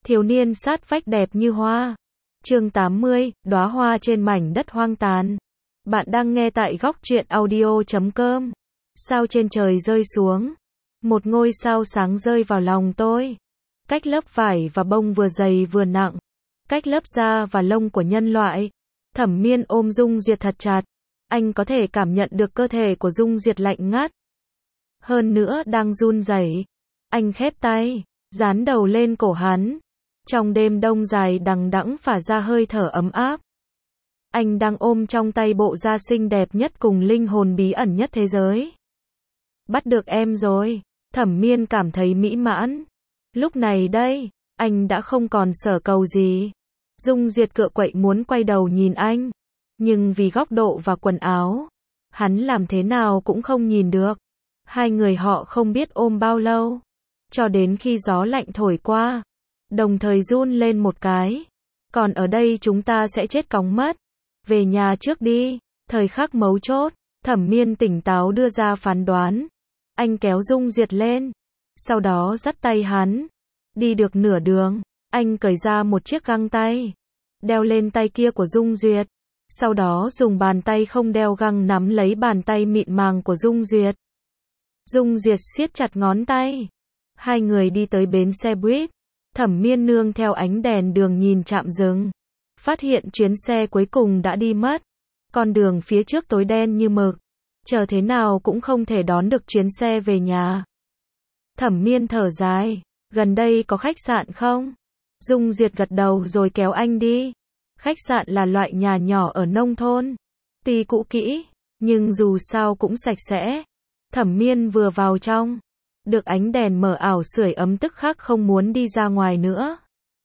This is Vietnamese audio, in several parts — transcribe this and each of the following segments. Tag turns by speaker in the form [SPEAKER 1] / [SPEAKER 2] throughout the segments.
[SPEAKER 1] Thiếu niên sát vách đẹp như hoa. Chương 80, đóa hoa trên mảnh đất hoang tàn. Bạn đang nghe tại góc truyện audio.com. Sao trên trời rơi xuống. Một ngôi sao sáng rơi vào lòng tôi. Cách lớp vải và bông vừa dày vừa nặng. Cách lớp da và lông của nhân loại. Thẩm Miên ôm Dung Duyệt thật chặt. Anh có thể cảm nhận được cơ thể của Dung Duyệt lạnh ngắt. Hơn nữa đang run rẩy. Anh khép tay, dán đầu lên cổ hắn. Trong đêm đông dài đằng đẵng phả ra hơi thở ấm áp. Anh đang ôm trong tay bộ da xinh đẹp nhất cùng linh hồn bí ẩn nhất thế giới. Bắt được em rồi. Thẩm Miên cảm thấy mỹ mãn. Lúc này đây, anh đã không còn sở cầu gì. Dung Duyệt cựa quậy muốn quay đầu nhìn anh. Nhưng vì góc độ và quần áo, hắn làm thế nào cũng không nhìn được. Hai người họ không biết ôm bao lâu. Cho đến khi gió lạnh thổi qua, đồng thời run lên một cái. Còn ở đây chúng ta sẽ chết cóng mất. Về nhà trước đi. Thời khắc mấu chốt, Thẩm Miên tỉnh táo đưa ra phán đoán. Anh kéo Dung Duyệt lên. Sau đó dắt tay hắn. Đi được nửa đường, anh cởi ra một chiếc găng tay. Đeo lên tay kia của Dung Duyệt. Sau đó dùng bàn tay không đeo găng nắm lấy bàn tay mịn màng của Dung Duyệt. Dung Duyệt siết chặt ngón tay. Hai người đi tới bến xe buýt. Thẩm Miên nương theo ánh đèn đường nhìn trạm dừng. Phát hiện chuyến xe cuối cùng đã đi mất. Con đường phía trước tối đen như mực. Chờ thế nào cũng không thể đón được chuyến xe về nhà. Thẩm Miên thở dài. Gần đây có khách sạn không? Dung Duyệt gật đầu rồi kéo anh đi. Khách sạn là loại nhà nhỏ ở nông thôn. Tuy cũ kỹ, nhưng dù sao cũng sạch sẽ. Thẩm Miên vừa vào trong. Được ánh đèn mờ ảo sưởi ấm tức khắc không muốn đi ra ngoài nữa.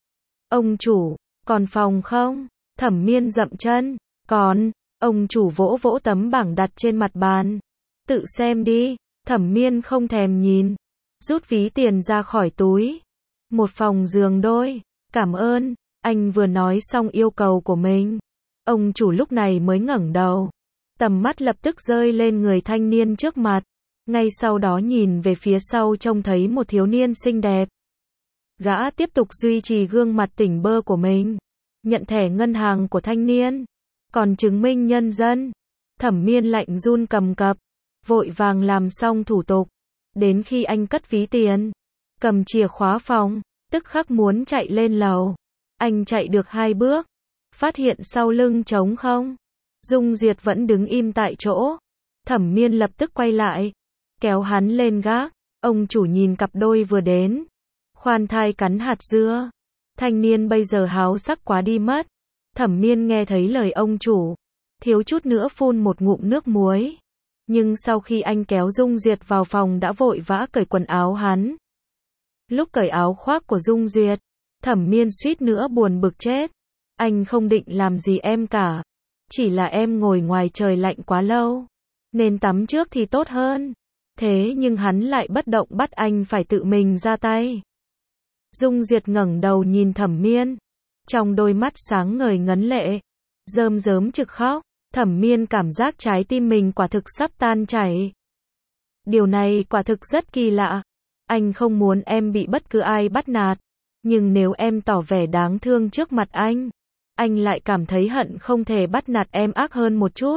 [SPEAKER 1] Ông chủ, còn phòng không? Thẩm Miên dậm chân. Còn. Ông chủ vỗ vỗ tấm bảng đặt trên mặt bàn. Tự xem đi. Thẩm Miên không thèm nhìn. Rút ví tiền ra khỏi túi. Một phòng giường đôi. Cảm ơn. Anh vừa nói xong yêu cầu của mình. Ông chủ lúc này mới ngẩng đầu. Tầm mắt lập tức rơi lên người thanh niên trước mặt. Ngay sau đó nhìn về phía sau trông thấy một thiếu niên xinh đẹp. Gã tiếp tục duy trì gương mặt tỉnh bơ của mình. Nhận thẻ ngân hàng của thanh niên. Còn chứng minh nhân dân. Thẩm Miên lạnh run cầm cập. Vội vàng làm xong thủ tục. Đến khi anh cất ví tiền. Cầm chìa khóa phòng. Tức khắc muốn chạy lên lầu. Anh chạy được 2 bước. Phát hiện sau lưng trống không. Dung Duyệt vẫn đứng im tại chỗ. Thẩm Miên lập tức quay lại. Kéo hắn lên gác. Ông chủ nhìn cặp đôi vừa đến. Khoan thai cắn hạt dưa. Thanh niên bây giờ háo sắc quá đi mất. Thẩm Miên nghe thấy lời ông chủ. Thiếu chút nữa phun một ngụm nước muối. Nhưng sau khi anh kéo Dung Duyệt vào phòng đã vội vã cởi quần áo hắn. Lúc cởi áo khoác của Dung Duyệt, Thẩm Miên suýt nữa buồn bực chết. Anh không định làm gì em cả. Chỉ là em ngồi ngoài trời lạnh quá lâu. Nên tắm trước thì tốt hơn. Thế nhưng hắn lại bất động bắt anh phải tự mình ra tay. Dung Duyệt ngẩng đầu nhìn Thẩm Miên. Trong đôi mắt sáng ngời ngấn lệ. Rơm rớm trực khóc. Thẩm Miên cảm giác trái tim mình quả thực sắp tan chảy. Điều này quả thực rất kỳ lạ. Anh không muốn em bị bất cứ ai bắt nạt. Nhưng nếu em tỏ vẻ đáng thương trước mặt anh lại cảm thấy hận không thể bắt nạt em ác hơn một chút.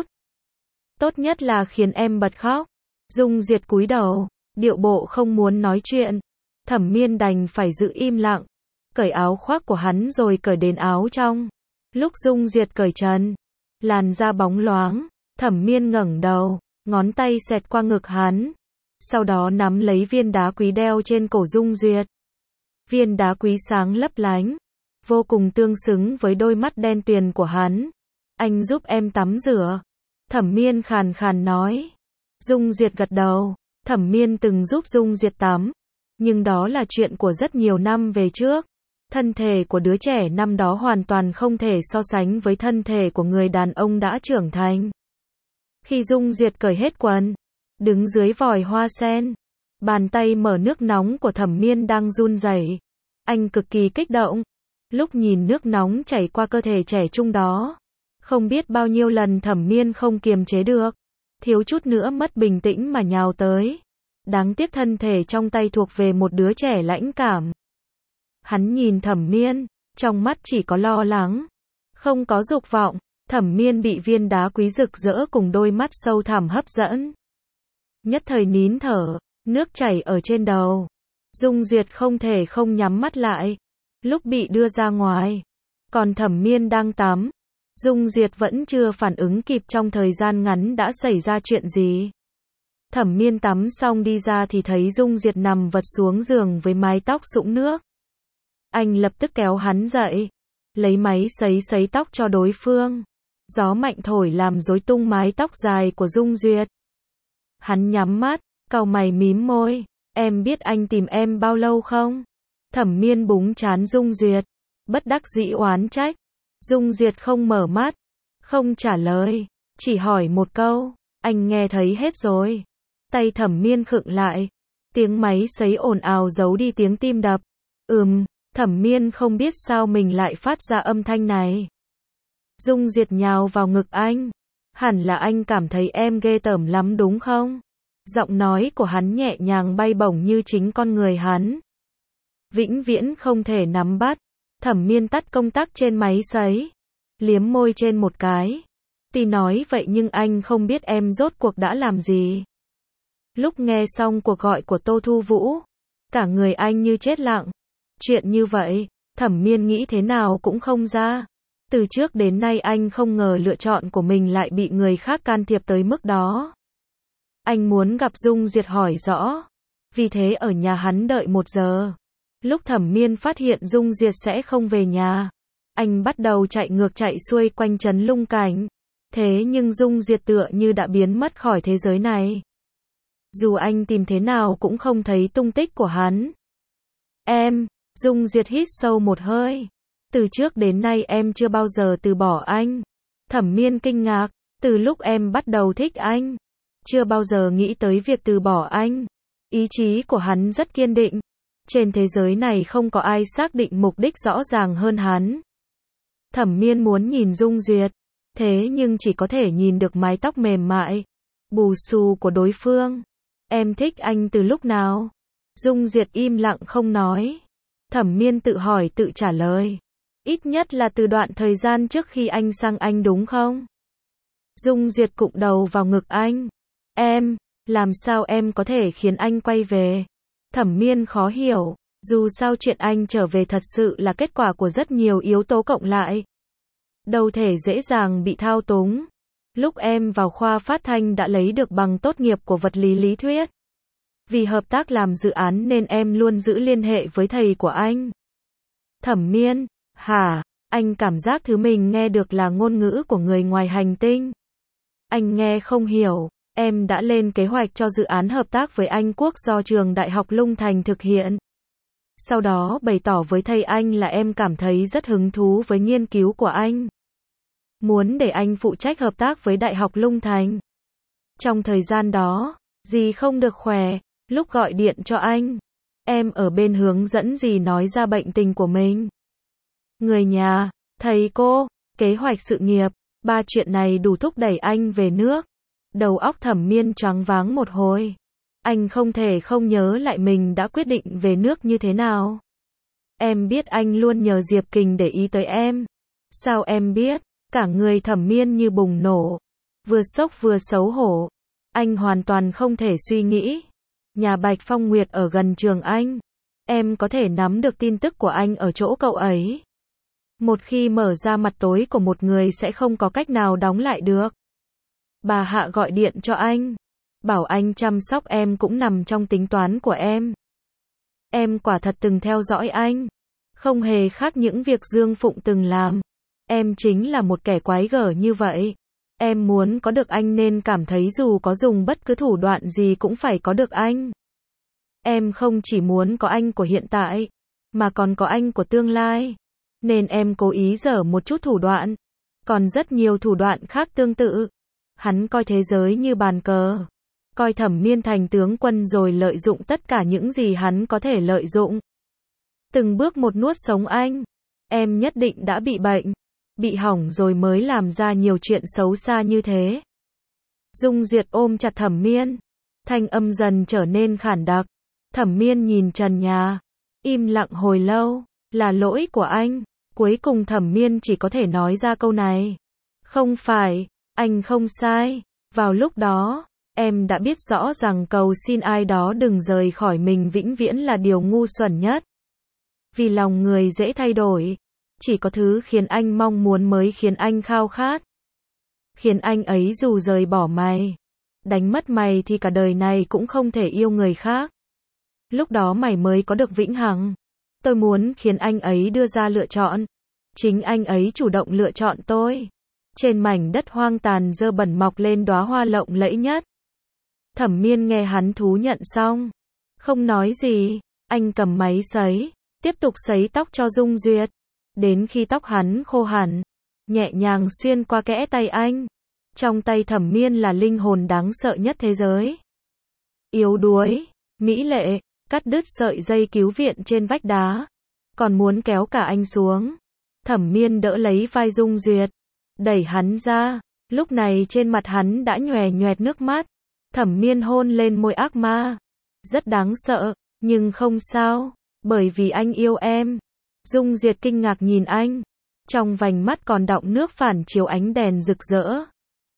[SPEAKER 1] Tốt nhất là khiến em bật khóc. Dung Duyệt cúi đầu, điệu bộ không muốn nói chuyện. Thẩm Miên đành phải giữ im lặng. Cởi áo khoác của hắn rồi cởi đến áo trong. Lúc Dung Duyệt cởi trần, làn da bóng loáng. Thẩm Miên ngẩng đầu, ngón tay xẹt qua ngực hắn. Sau đó nắm lấy viên đá quý đeo trên cổ Dung Duyệt. Viên đá quý sáng lấp lánh, vô cùng tương xứng với đôi mắt đen tuyền của hắn. Anh giúp em tắm rửa. Thẩm Miên khàn khàn nói. Dung Duyệt gật đầu. Thẩm Miên từng giúp Dung Duyệt tắm. Nhưng đó là chuyện của rất nhiều năm về trước. Thân thể của đứa trẻ năm đó hoàn toàn không thể so sánh với thân thể của người đàn ông đã trưởng thành. Khi Dung Duyệt cởi hết quần, đứng dưới vòi hoa sen, bàn tay mở nước nóng của Thẩm Miên đang run rẩy. Anh cực kỳ kích động. Lúc nhìn nước nóng chảy qua cơ thể trẻ trung đó, không biết bao nhiêu lần Thẩm Miên không kiềm chế được, thiếu chút nữa mất bình tĩnh mà nhào tới. Đáng tiếc thân thể trong tay thuộc về một đứa trẻ lãnh cảm. Hắn nhìn Thẩm Miên, trong mắt chỉ có lo lắng, không có dục vọng. Thẩm Miên bị viên đá quý rực rỡ cùng đôi mắt sâu thẳm hấp dẫn. Nhất thời nín thở, nước chảy ở trên đầu. Dung Duyệt không thể không nhắm mắt lại. Lúc bị đưa ra ngoài, còn Thẩm Miên đang tắm. Dung Duyệt vẫn chưa phản ứng kịp trong thời gian ngắn đã xảy ra chuyện gì. Thẩm Miên tắm xong đi ra thì thấy Dung Duyệt nằm vật xuống giường với mái tóc sũng nước. Anh lập tức kéo hắn dậy, lấy máy sấy tóc cho đối phương. Gió mạnh thổi làm rối tung mái tóc dài của Dung Duyệt. Hắn nhắm mắt, cau mày mím môi. Em biết anh tìm em bao lâu không? Thẩm Miên búng trán Dung Duyệt, bất đắc dĩ oán trách. Dung Duyệt không mở mắt, không trả lời, chỉ hỏi một câu. Anh nghe thấy hết rồi. Tay Thẩm Miên khựng lại. Tiếng máy sấy ồn ào giấu đi tiếng tim đập. Thẩm Miên không biết sao mình lại phát ra âm thanh này. Dung Duyệt nhào vào ngực anh. Hẳn là anh cảm thấy em ghê tởm lắm đúng không? Giọng nói của hắn nhẹ nhàng bay bổng như chính con người hắn. Vĩnh viễn không thể nắm bắt. Thẩm Miên tắt công tắc trên máy sấy, liếm môi trên một cái. Tuy nói vậy nhưng anh không biết em rốt cuộc đã làm gì. Lúc nghe xong cuộc gọi của Tô Thu Vũ, cả người anh như chết lặng. Chuyện như vậy, Thẩm Miên nghĩ thế nào cũng không ra. Từ trước đến nay anh không ngờ lựa chọn của mình lại bị người khác can thiệp tới mức đó. Anh muốn gặp Dung Duyệt hỏi rõ. Vì thế ở nhà hắn đợi 1 giờ. Lúc Thẩm Miên phát hiện Dung Duyệt sẽ không về nhà, anh bắt đầu chạy ngược chạy xuôi quanh trấn Lung Cảnh. Thế nhưng Dung Duyệt tựa như đã biến mất khỏi thế giới này. Dù anh tìm thế nào cũng không thấy tung tích của hắn. Em, Dung Duyệt hít sâu một hơi. Từ trước đến nay em chưa bao giờ từ bỏ anh. Thẩm Miên kinh ngạc, từ lúc em bắt đầu thích anh, chưa bao giờ nghĩ tới việc từ bỏ anh. Ý chí của hắn rất kiên định. Trên thế giới này không có ai xác định mục đích rõ ràng hơn hắn. Thẩm Miên muốn nhìn Dung Duyệt, thế nhưng chỉ có thể nhìn được mái tóc mềm mại, bù xù của đối phương. Em thích anh từ lúc nào? Dung Duyệt im lặng không nói. Thẩm Miên tự hỏi tự trả lời. Ít nhất là từ đoạn thời gian trước khi anh sang Anh đúng không? Dung Duyệt cụng đầu vào ngực anh. Em, làm sao em có thể khiến anh quay về? Thẩm Miên khó hiểu, dù sao chuyện anh trở về thật sự là kết quả của rất nhiều yếu tố cộng lại. Đâu thể dễ dàng bị thao túng. Lúc em vào khoa phát thanh đã lấy được bằng tốt nghiệp của vật lý lý thuyết. Vì hợp tác làm dự án nên em luôn giữ liên hệ với thầy của anh. Thẩm Miên, hả? Anh cảm giác thứ mình nghe được là ngôn ngữ của người ngoài hành tinh. Anh nghe không hiểu. Em đã lên kế hoạch cho dự án hợp tác với Anh Quốc do trường Đại học Lung Thành thực hiện. Sau đó bày tỏ với thầy anh là em cảm thấy rất hứng thú với nghiên cứu của anh. Muốn để anh phụ trách hợp tác với Đại học Lung Thành. Trong thời gian đó, dì không được khỏe, lúc gọi điện cho anh, em ở bên hướng dẫn dì nói ra bệnh tình của mình. Người nhà, thầy cô, kế hoạch sự nghiệp, 3 chuyện này đủ thúc đẩy anh về nước. Đầu óc Thẩm Miên choáng váng một hồi. Anh không thể không nhớ lại mình đã quyết định về nước như thế nào. Em biết anh luôn nhờ Diệp Kình để ý tới em. Sao em biết? Cả người Thẩm Miên như bùng nổ. Vừa sốc vừa xấu hổ. Anh hoàn toàn không thể suy nghĩ. Nhà Bạch Phong Nguyệt ở gần trường anh. Em có thể nắm được tin tức của anh ở chỗ cậu ấy. Một khi mở ra mặt tối của một người sẽ không có cách nào đóng lại được. Bà Hạ gọi điện cho anh, bảo anh chăm sóc em cũng nằm trong tính toán của em. Em quả thật từng theo dõi anh, không hề khác những việc Dương Phụng từng làm. Em chính là một kẻ quái gở như vậy. Em muốn có được anh nên cảm thấy dù có dùng bất cứ thủ đoạn gì cũng phải có được anh. Em không chỉ muốn có anh của hiện tại, mà còn có anh của tương lai. Nên em cố ý dở một chút thủ đoạn. Còn rất nhiều thủ đoạn khác tương tự. Hắn coi thế giới như bàn cờ. Coi Thẩm Miên thành tướng quân rồi lợi dụng tất cả những gì hắn có thể lợi dụng. Từng bước một nuốt sống anh. Em nhất định đã bị bệnh. Bị hỏng rồi mới làm ra nhiều chuyện xấu xa như thế. Dung Duyệt ôm chặt Thẩm Miên. Thanh âm dần trở nên khản đặc. Thẩm Miên nhìn trần nhà. Im lặng hồi lâu. Là lỗi của anh. Cuối cùng Thẩm Miên chỉ có thể nói ra câu này. Không phải, anh không sai. Vào lúc đó, em đã biết rõ rằng cầu xin ai đó đừng rời khỏi mình vĩnh viễn là điều ngu xuẩn nhất. Vì lòng người dễ thay đổi. Chỉ có thứ khiến anh mong muốn mới khiến anh khao khát. Khiến anh ấy dù rời bỏ mày, đánh mất mày thì cả đời này cũng không thể yêu người khác. Lúc đó mày mới có được vĩnh hằng. Tôi muốn khiến anh ấy đưa ra lựa chọn. Chính anh ấy chủ động lựa chọn tôi. Trên mảnh đất hoang tàn dơ bẩn mọc lên đóa hoa lộng lẫy nhất. Thẩm Miên nghe hắn thú nhận xong, không nói gì, anh cầm máy sấy, tiếp tục sấy tóc cho Dung Duyệt. Đến khi tóc hắn khô hẳn, nhẹ nhàng xuyên qua kẽ tay anh. Trong tay Thẩm Miên là linh hồn đáng sợ nhất thế giới. Yếu đuối, mỹ lệ, cắt đứt sợi dây cứu viện trên vách đá. Còn muốn kéo cả anh xuống. Thẩm Miên đỡ lấy vai Dung Duyệt, đẩy hắn ra. Lúc này trên mặt hắn đã nhòe nhoẹt nước mắt. Thẩm Miên hôn lên môi ác ma. Rất đáng sợ, nhưng không sao, bởi vì anh yêu em. Dung Duyệt kinh ngạc nhìn anh. Trong vành mắt còn đọng nước phản chiếu ánh đèn rực rỡ.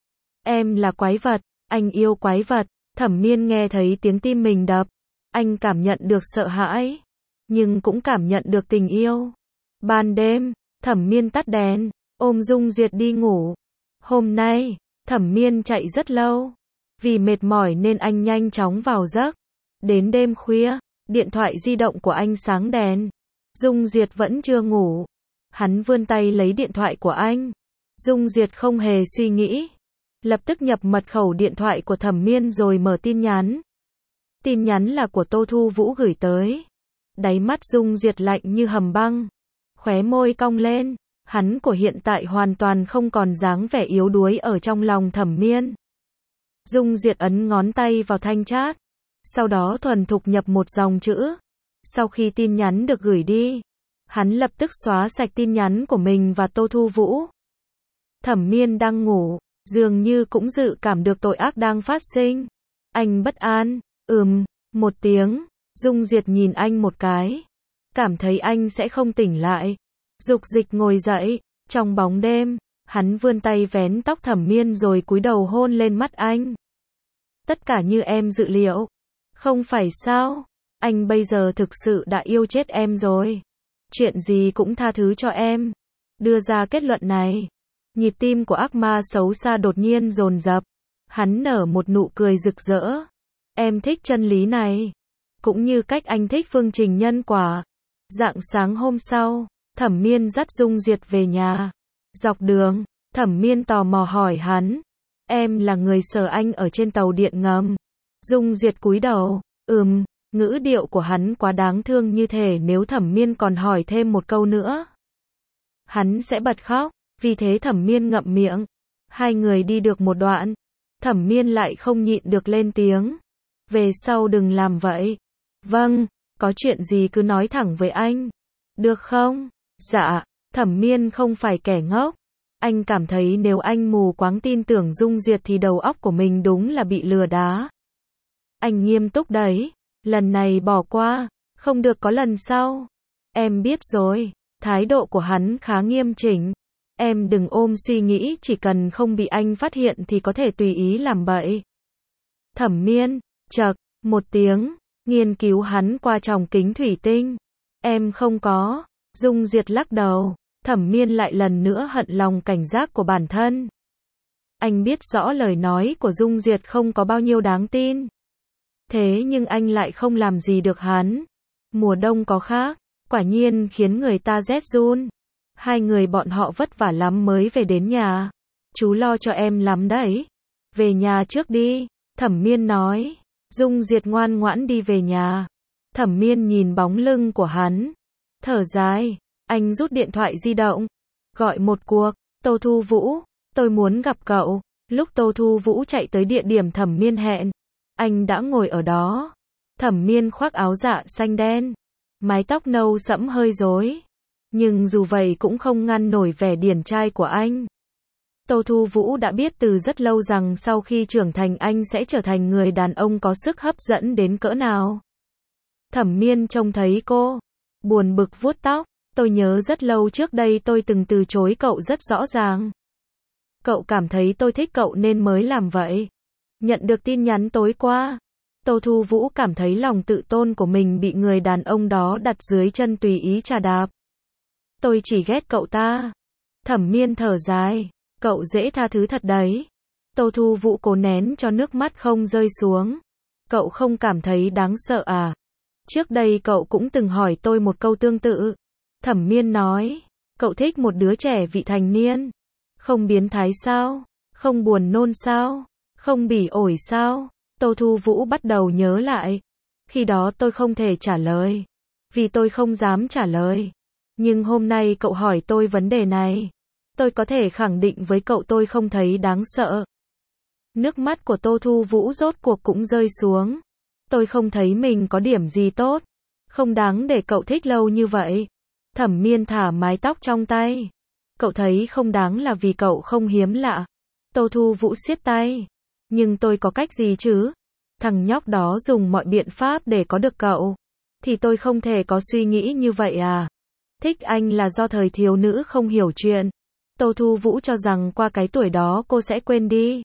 [SPEAKER 1] Em là quái vật, anh yêu quái vật. Thẩm Miên nghe thấy tiếng tim mình đập. Anh cảm nhận được sợ hãi, nhưng cũng cảm nhận được tình yêu. Ban đêm, Thẩm Miên tắt đèn, ôm Dung Duyệt đi ngủ. Hôm nay, Thẩm Miên chạy rất lâu. Vì mệt mỏi nên anh nhanh chóng vào giấc. Đến đêm khuya, điện thoại di động của anh sáng đèn. Dung Duyệt vẫn chưa ngủ. Hắn vươn tay lấy điện thoại của anh. Dung Duyệt không hề suy nghĩ. Lập tức nhập mật khẩu điện thoại của Thẩm Miên rồi mở tin nhắn. Tin nhắn là của Tô Thu Vũ gửi tới. Đáy mắt Dung Duyệt lạnh như hầm băng. Khóe môi cong lên. Hắn của hiện tại hoàn toàn không còn dáng vẻ yếu đuối ở trong lòng Thẩm Miên. Dung Duyệt ấn ngón tay vào thanh chat. Sau đó thuần thục nhập một dòng chữ. Sau khi tin nhắn được gửi đi, hắn lập tức xóa sạch tin nhắn của mình và Tô Thu Vũ. Thẩm Miên đang ngủ, dường như cũng dự cảm được tội ác đang phát sinh. Anh bất an, một tiếng. Dung Duyệt nhìn anh một cái. Cảm thấy anh sẽ không tỉnh lại. Dục dịch ngồi dậy. Trong bóng đêm, hắn vươn tay vén tóc Thẩm Miên rồi cúi đầu hôn lên mắt anh. Tất cả như em dự liệu. Không phải sao? Anh bây giờ thực sự đã yêu chết em rồi. Chuyện gì cũng tha thứ cho em. Đưa ra kết luận này. Nhịp tim của ác ma xấu xa đột nhiên dồn dập. Hắn nở một nụ cười rực rỡ. Em thích chân lý này. Cũng như cách anh thích phương trình nhân quả. Rạng sáng hôm sau, Thẩm Miên dắt Dung Duyệt về nhà. Dọc đường, Thẩm Miên tò mò hỏi hắn. Em là người sờ anh ở trên tàu điện ngầm. Dung Duyệt cúi đầu. Ngữ điệu của hắn quá đáng thương như thể nếu Thẩm Miên còn hỏi thêm một câu nữa, hắn sẽ bật khóc. Vì thế Thẩm Miên ngậm miệng. Hai người đi được một đoạn. Thẩm Miên lại không nhịn được lên tiếng. Về sau đừng làm vậy. Vâng, có chuyện gì cứ nói thẳng với anh. Được không? Dạ, Thẩm Miên không phải kẻ ngốc. Anh cảm thấy nếu anh mù quáng tin tưởng Dung Duyệt thì đầu óc của mình đúng là bị lừa đá. Anh nghiêm túc đấy. Lần này bỏ qua, không được có lần sau. Em biết rồi. Thái độ của hắn khá nghiêm chỉnh. Em đừng ôm suy nghĩ chỉ cần không bị anh phát hiện thì có thể tùy ý làm bậy. Thẩm Miên, chậc, một tiếng, nghiên cứu hắn qua tròng kính thủy tinh. Em không có. Dung Duyệt lắc đầu. Thẩm Miên lại lần nữa hận lòng cảnh giác của bản thân. Anh biết rõ lời nói của Dung Duyệt không có bao nhiêu đáng tin. Thế nhưng anh lại không làm gì được hắn. Mùa đông có khác, quả nhiên khiến người ta rét run. Hai người bọn họ vất vả lắm mới về đến nhà. Chú lo cho em lắm đấy. Về nhà trước đi, Thẩm Miên nói. Dung Duyệt ngoan ngoãn đi về nhà. Thẩm Miên nhìn bóng lưng của hắn. Thở dài, anh rút điện thoại di động. Gọi một cuộc, Tô Thu Vũ, tôi muốn gặp cậu. Lúc Tô Thu Vũ chạy tới địa điểm Thẩm Miên hẹn, anh đã ngồi ở đó. Thẩm Miên khoác áo dạ xanh đen. Mái tóc nâu sẫm hơi rối. Nhưng dù vậy cũng không ngăn nổi vẻ điển trai của anh. Tô Thu Vũ đã biết từ rất lâu rằng sau khi trưởng thành anh sẽ trở thành người đàn ông có sức hấp dẫn đến cỡ nào. Thẩm Miên trông thấy cô, buồn bực vuốt tóc. Tôi nhớ rất lâu trước đây tôi từng từ chối cậu rất rõ ràng. Cậu cảm thấy tôi thích cậu nên mới làm vậy. Nhận được tin nhắn tối qua, Tô Thu Vũ cảm thấy lòng tự tôn của mình bị người đàn ông đó đặt dưới chân tùy ý chà đạp. Tôi chỉ ghét cậu ta. Thẩm Miên thở dài. Cậu dễ tha thứ thật đấy. Tô Thu Vũ cố nén cho nước mắt không rơi xuống. Cậu không cảm thấy đáng sợ à? Trước đây cậu cũng từng hỏi tôi một câu tương tự. Thẩm Miên nói, cậu thích một đứa trẻ vị thành niên. Không biến thái sao? Không buồn nôn sao? Không bỉ ổi sao? Tô Thu Vũ bắt đầu nhớ lại. Khi đó tôi không thể trả lời. Vì tôi không dám trả lời. Nhưng hôm nay cậu hỏi tôi vấn đề này. Tôi có thể khẳng định với cậu tôi không thấy đáng sợ. Nước mắt của Tô Thu Vũ rốt cuộc cũng rơi xuống. Tôi không thấy mình có điểm gì tốt. Không đáng để cậu thích lâu như vậy. Thẩm Miên thả mái tóc trong tay. Cậu thấy không đáng là vì cậu không hiếm lạ. Tô Thu Vũ siết tay. Nhưng tôi có cách gì chứ? Thằng nhóc đó dùng mọi biện pháp để có được cậu. Thì tôi không thể có suy nghĩ như vậy à? Thích anh là do thời thiếu nữ không hiểu chuyện. Tô Thu Vũ cho rằng qua cái tuổi đó cô sẽ quên đi.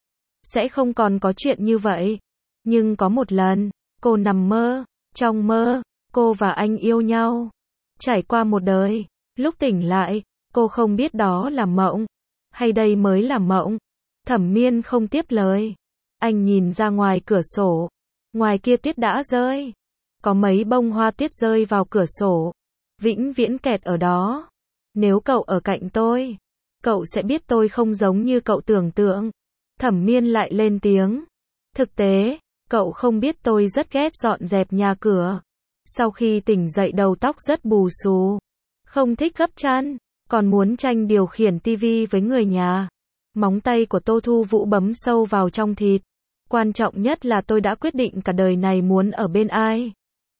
[SPEAKER 1] Sẽ không còn có chuyện như vậy. Nhưng có một lần, cô nằm mơ. Trong mơ, cô và anh yêu nhau. Trải qua một đời, lúc tỉnh lại, cô không biết đó là mộng. Hay đây mới là mộng. Thẩm Miên không tiếp lời. Anh nhìn ra ngoài cửa sổ. Ngoài kia tuyết đã rơi. Có mấy bông hoa tuyết rơi vào cửa sổ. Vĩnh viễn kẹt ở đó. Nếu cậu ở cạnh tôi, cậu sẽ biết tôi không giống như cậu tưởng tượng. Thẩm Miên lại lên tiếng. Thực tế, cậu không biết tôi rất ghét dọn dẹp nhà cửa. Sau khi tỉnh dậy đầu tóc rất bù xù. Không thích gấp chăn. Còn muốn tranh điều khiển tivi với người nhà. Móng tay của Tô Thu Vũ bấm sâu vào trong thịt. Quan trọng nhất là tôi đã quyết định cả đời này muốn ở bên ai.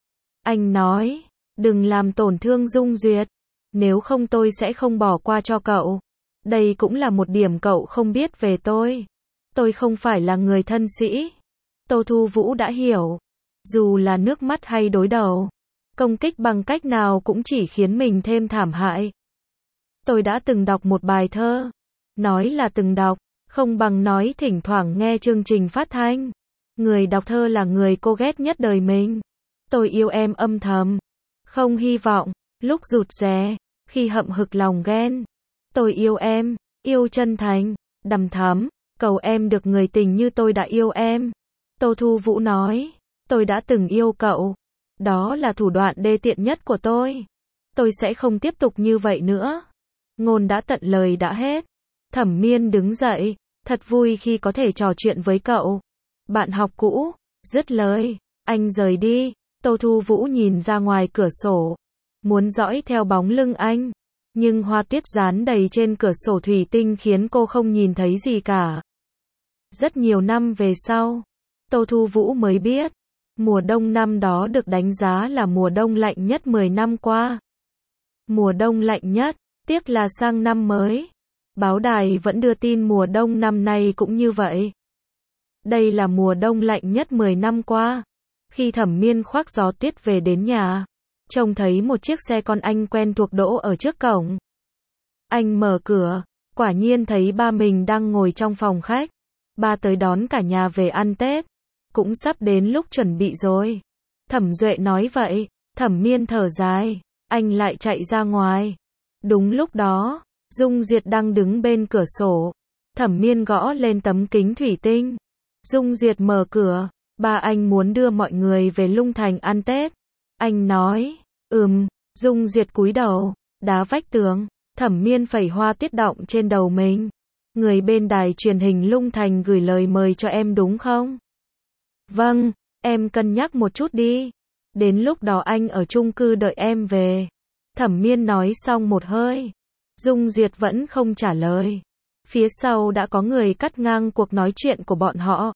[SPEAKER 1] Anh nói, đừng làm tổn thương Dung Duyệt. Nếu không tôi sẽ không bỏ qua cho cậu. Đây cũng là một điểm cậu không biết về tôi. Tôi không phải là người thân sĩ. Tô Thu Vũ đã hiểu. Dù là nước mắt hay đối đầu, công kích bằng cách nào cũng chỉ khiến mình thêm thảm hại. Tôi đã từng đọc một bài thơ. Nói là từng đọc, không bằng nói thỉnh thoảng nghe chương trình phát thanh. Người đọc thơ là người cô ghét nhất đời mình. Tôi yêu em âm thầm. Không hy vọng, lúc rụt rè, khi hậm hực lòng ghen. Tôi yêu em, yêu chân thành, đằm thắm, cầu em được người tình như tôi đã yêu em. Tô Thu Vũ nói, tôi đã từng yêu cậu. Đó là thủ đoạn đê tiện nhất của tôi. Tôi sẽ không tiếp tục như vậy nữa. Ngôn đã tận lời đã hết. Thẩm Miên đứng dậy, thật vui khi có thể trò chuyện với cậu. Bạn học cũ, dứt lời, anh rời đi. Tô Thu Vũ nhìn ra ngoài cửa sổ, muốn dõi theo bóng lưng anh. Nhưng hoa tuyết dán đầy trên cửa sổ thủy tinh khiến cô không nhìn thấy gì cả. Rất nhiều năm về sau, Tô Thu Vũ mới biết, mùa đông năm đó được đánh giá là mùa đông lạnh nhất 10 năm qua. Mùa đông lạnh nhất, tiếc là sang năm mới. Báo đài vẫn đưa tin mùa đông năm nay cũng như vậy. Đây là mùa đông lạnh nhất 10 năm qua. Khi Thẩm Miên khoác gió tuyết về đến nhà, trông thấy một chiếc xe con anh quen thuộc đỗ ở trước cổng. Anh mở cửa, quả nhiên thấy ba mình đang ngồi trong phòng khách. Ba tới đón cả nhà về ăn Tết. Cũng sắp đến lúc chuẩn bị rồi. Thẩm Duệ nói vậy. Thẩm Miên thở dài. Anh lại chạy ra ngoài. Đúng lúc đó, Dung Duyệt đang đứng bên cửa sổ. Thẩm Miên gõ lên tấm kính thủy tinh. Dung Duyệt mở cửa. Ba anh muốn đưa mọi người về Lung Thành ăn Tết. Anh nói, Dung Duyệt cúi đầu, đá vách tường. Thẩm Miên phẩy hoa tuyết đọng trên đầu mình. Người bên đài truyền hình Lung Thành gửi lời mời cho em đúng không? Vâng, em cân nhắc một chút đi. Đến lúc đó anh ở chung cư đợi em về. Thẩm Miên nói xong một hơi. Dung Duyệt vẫn không trả lời. Phía sau đã có người cắt ngang cuộc nói chuyện của bọn họ.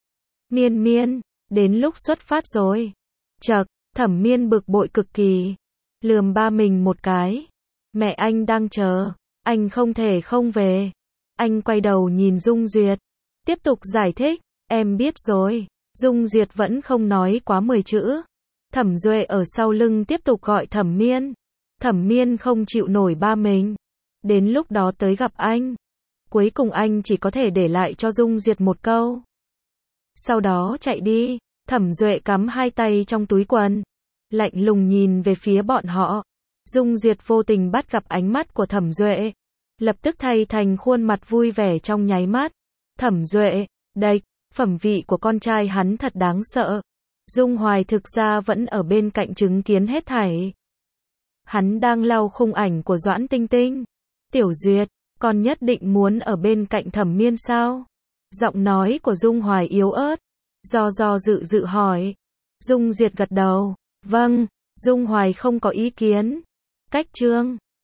[SPEAKER 1] Miên, đến lúc xuất phát rồi. Chậc, Thẩm Miên bực bội cực kỳ. Lườm ba mình một cái. Mẹ anh đang chờ. Anh không thể không về. Anh quay đầu nhìn Dung Duyệt. Tiếp tục giải thích. Em biết rồi. Dung Duyệt vẫn không nói quá 10 chữ. Thẩm Duệ ở sau lưng tiếp tục gọi Thẩm Miên. Thẩm Miên không chịu nổi ba mình. Đến lúc đó tới gặp anh. Cuối cùng anh chỉ có thể để lại cho Dung Duyệt một câu. Sau đó chạy đi. Thẩm Duệ cắm hai tay trong túi quần. Lạnh lùng nhìn về phía bọn họ. Dung Duyệt vô tình bắt gặp ánh mắt của Thẩm Duệ. Lập tức thay thành khuôn mặt vui vẻ trong nháy mắt. Thẩm Duệ, đây, phẩm vị của con trai hắn thật đáng sợ. Dung Hoài thực ra vẫn ở bên cạnh chứng kiến hết thảy. Hắn đang lau khung ảnh của Doãn Tinh Tinh. Tiểu Duyệt, con nhất định muốn ở bên cạnh Thẩm Miên sao? Giọng nói của Dung Hoài yếu ớt. Do dự hỏi. Dung Duyệt gật đầu. Vâng, Dung Hoài không có ý kiến. Cách chương